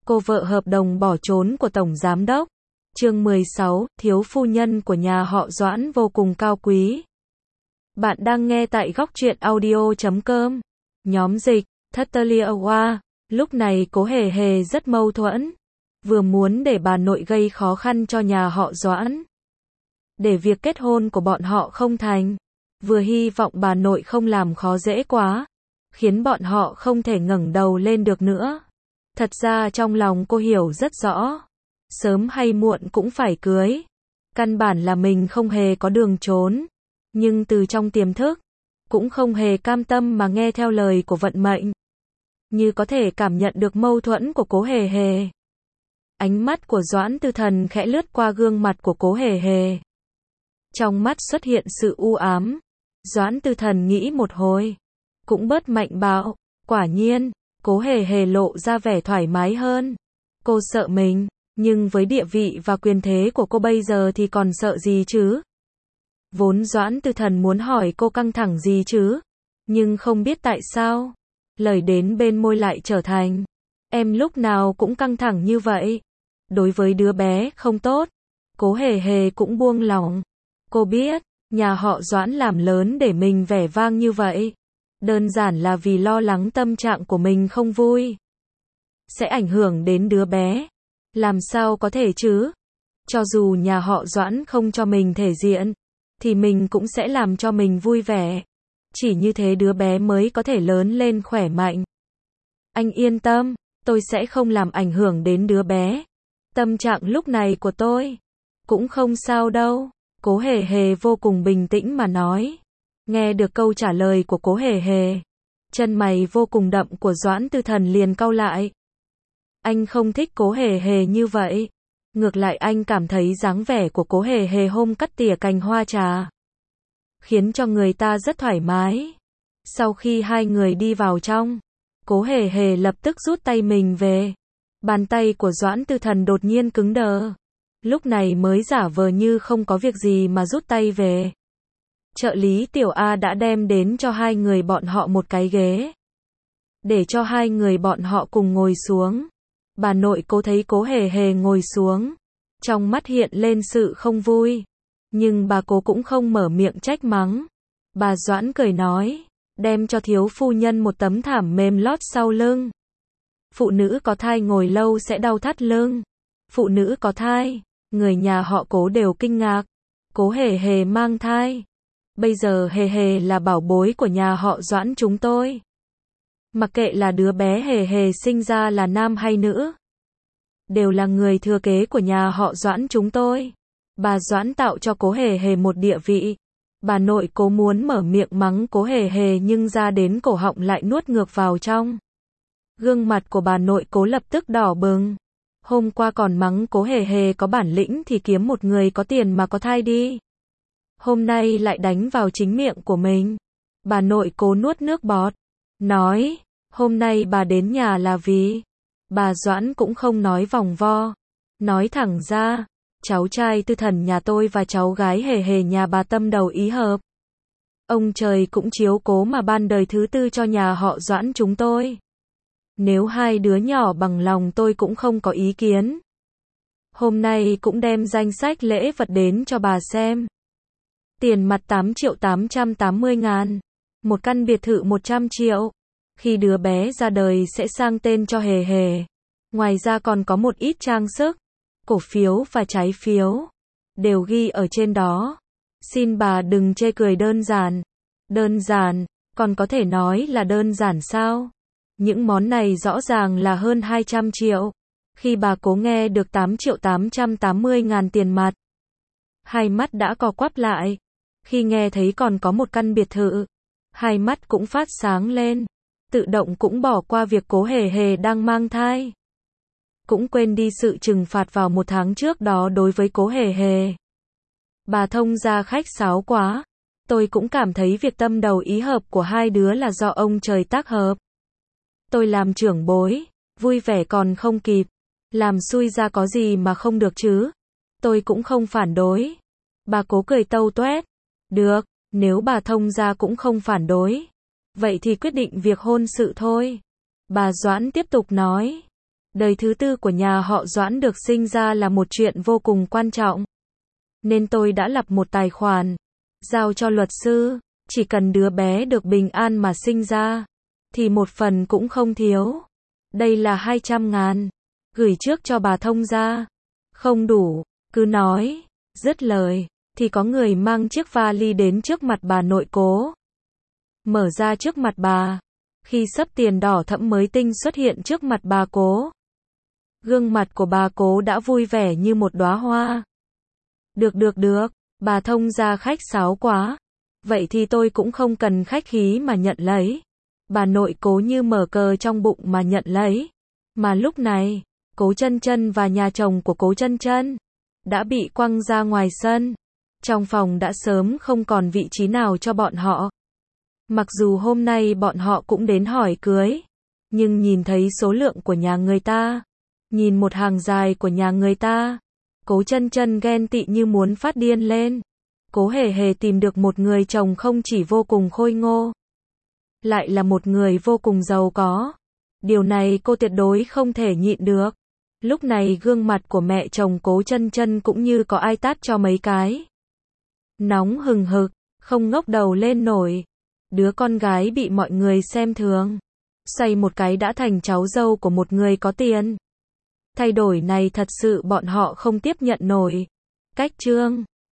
cô vợ hợp đồng bỏ trốn của Tổng Giám đốc. Chương 16, thiếu phu nhân của nhà họ Doãn vô cùng cao quý. Bạn đang nghe tại góc truyện audio.com. Nhóm dịch, Thất-tơ-lia-oa. Lúc này Cố Hề Hề rất mâu thuẫn. Vừa muốn để bà nội gây khó khăn cho nhà họ Doãn, để việc kết hôn của bọn họ không thành. Vừa hy vọng bà nội không làm khó dễ quá, khiến bọn họ không thể ngẩng đầu lên được nữa. Thật ra trong lòng cô hiểu rất rõ, sớm hay muộn cũng phải cưới. Căn bản là mình không hề có đường trốn. Nhưng từ trong tiềm thức, cũng không hề cam tâm mà nghe theo lời của vận mệnh. Như có thể cảm nhận được mâu thuẫn của Cố Hề Hề. Ánh mắt của Doãn Tư Thần khẽ lướt qua gương mặt của Cố Hề Hề. Trong mắt xuất hiện sự u ám. Doãn Tư Thần nghĩ một hồi, cũng bớt mạnh bạo. Quả nhiên, Cố Hề Hề lộ ra vẻ thoải mái hơn. Cô sợ mình, nhưng với địa vị và quyền thế của cô bây giờ thì còn sợ gì chứ? Vốn Doãn Tư Thần muốn hỏi cô căng thẳng gì chứ? Nhưng không biết tại sao, lời đến bên môi lại trở thành, em lúc nào cũng căng thẳng như vậy. Đối với đứa bé không tốt, Cố Hề Hề cũng buông lỏng. Cô biết, nhà họ Doãn làm lớn để mình vẻ vang như vậy, đơn giản là vì lo lắng tâm trạng của mình không vui, sẽ ảnh hưởng đến đứa bé. Làm sao có thể chứ? Cho dù nhà họ Doãn không cho mình thể diện, thì mình cũng sẽ làm cho mình vui vẻ. Chỉ như thế đứa bé mới có thể lớn lên khỏe mạnh. Anh yên tâm, tôi sẽ không làm ảnh hưởng đến đứa bé. Tâm trạng lúc này của tôi cũng không sao đâu. Cố Hề Hề vô cùng bình tĩnh mà nói. Nghe được câu trả lời của Cố Hề Hề, chân mày vô cùng đậm của Doãn Tư Thần liền cau lại. Anh không thích Cố Hề Hề như vậy. Ngược lại anh cảm thấy dáng vẻ của Cố Hề Hề hôm cắt tỉa cành hoa trà, khiến cho người ta rất thoải mái. Sau khi hai người đi vào trong, Cố Hề Hề lập tức rút tay mình về. Bàn tay của Doãn Tư Thần đột nhiên cứng đờ. Lúc này mới giả vờ như không có việc gì mà rút tay về. Trợ lý Tiểu A đã đem đến cho hai người bọn họ một cái ghế, để cho hai người bọn họ cùng ngồi xuống. Bà nội Cố thấy Cố Hề Hề ngồi xuống, trong mắt hiện lên sự không vui. Nhưng bà Cố cũng không mở miệng trách mắng. Bà Doãn cười nói, đem cho thiếu phu nhân một tấm thảm mềm lót sau lưng. Phụ nữ có thai ngồi lâu sẽ đau thắt lưng. Phụ nữ có thai, người nhà họ Cố đều kinh ngạc. Cố Hề Hề mang thai. Bây giờ Hề Hề là bảo bối của nhà họ Doãn chúng tôi. Mặc kệ là đứa bé Hề Hề sinh ra là nam hay nữ, đều là người thừa kế của nhà họ Doãn chúng tôi. Bà Doãn tạo cho Cố Hề Hề một địa vị. Bà nội Cố muốn mở miệng mắng Cố Hề Hề nhưng ra đến cổ họng lại nuốt ngược vào trong. Gương mặt của bà nội Cố lập tức đỏ bừng. Hôm qua còn mắng Cố Hề Hề có bản lĩnh thì kiếm một người có tiền mà có thai đi. Hôm nay lại đánh vào chính miệng của mình. Bà nội Cố nuốt nước bọt, nói, hôm nay bà đến nhà là vì... Bà Doãn cũng không nói vòng vo, nói thẳng ra, cháu trai Tư Thần nhà tôi và cháu gái Hề Hề nhà bà tâm đầu ý hợp. Ông trời cũng chiếu cố mà ban đời thứ tư cho nhà họ Doãn chúng tôi. Nếu hai đứa nhỏ bằng lòng tôi cũng không có ý kiến. Hôm nay cũng đem danh sách lễ vật đến cho bà xem. Tiền mặt 8.880.000, một căn biệt thự 100 triệu. Khi đứa bé ra đời sẽ sang tên cho Hề Hề. Ngoài ra còn có một ít trang sức, cổ phiếu và trái phiếu, đều ghi ở trên đó. Xin bà đừng chê cười đơn giản. Đơn giản, còn có thể nói là đơn giản sao? Những món này rõ ràng là hơn 200 triệu. Khi bà Cố nghe được 8.880.000 tiền mặt, hai mắt đã co quắp lại. Khi nghe thấy còn có một căn biệt thự, hai mắt cũng phát sáng lên. Tự động cũng bỏ qua việc Cố Hề Hề đang mang thai. Cũng quên đi sự trừng phạt vào một tháng trước đó đối với Cố Hề Hề. Bà thông gia khách sáo quá. Tôi cũng cảm thấy việc tâm đầu ý hợp của hai đứa là do ông trời tác hợp. Tôi làm trưởng bối, vui vẻ còn không kịp. Làm xui ra có gì mà không được chứ. Tôi cũng không phản đối. Bà Cố cười tâu tuét. Được, nếu bà thông gia cũng không phản đối, vậy thì quyết định việc hôn sự thôi. Bà Doãn tiếp tục nói. Đời thứ tư của nhà họ Doãn được sinh ra là một chuyện vô cùng quan trọng. Nên tôi đã lập một tài khoản, giao cho luật sư, chỉ cần đứa bé được bình an mà sinh ra, thì một phần cũng không thiếu. Đây là 200.000, gửi trước cho bà thông gia. Không đủ, cứ nói, dứt lời, thì có người mang chiếc vali đến trước mặt bà nội Cố. Mở ra trước mặt bà, khi xấp tiền đỏ thẫm mới tinh xuất hiện trước mặt bà Cố. Gương mặt của bà Cố đã vui vẻ như một đóa hoa. Được, bà thông gia khách sáo quá. Vậy thì tôi cũng không cần khách khí mà nhận lấy. Bà nội Cố như mở cờ trong bụng mà nhận lấy. Mà lúc này, Cố Chân Chân và nhà chồng của Cố Chân Chân đã bị quăng ra ngoài sân. Trong phòng đã sớm không còn vị trí nào cho bọn họ. Mặc dù hôm nay bọn họ cũng đến hỏi cưới, nhưng nhìn thấy số lượng của nhà người ta, nhìn một hàng dài của nhà người ta, Cố Chân Chân ghen tị như muốn phát điên lên. Cố Hề Hề tìm được một người chồng không chỉ vô cùng khôi ngô, lại là một người vô cùng giàu có. Điều này cô tuyệt đối không thể nhịn được. Lúc này gương mặt của mẹ chồng Cố Chân Chân cũng như có ai tát cho mấy cái. Nóng hừng hực, không ngóc đầu lên nổi. Đứa con gái bị mọi người xem thường, xoay một cái đã thành cháu dâu của một người có tiền. Thay đổi này thật sự bọn họ không tiếp nhận nổi. Cách chương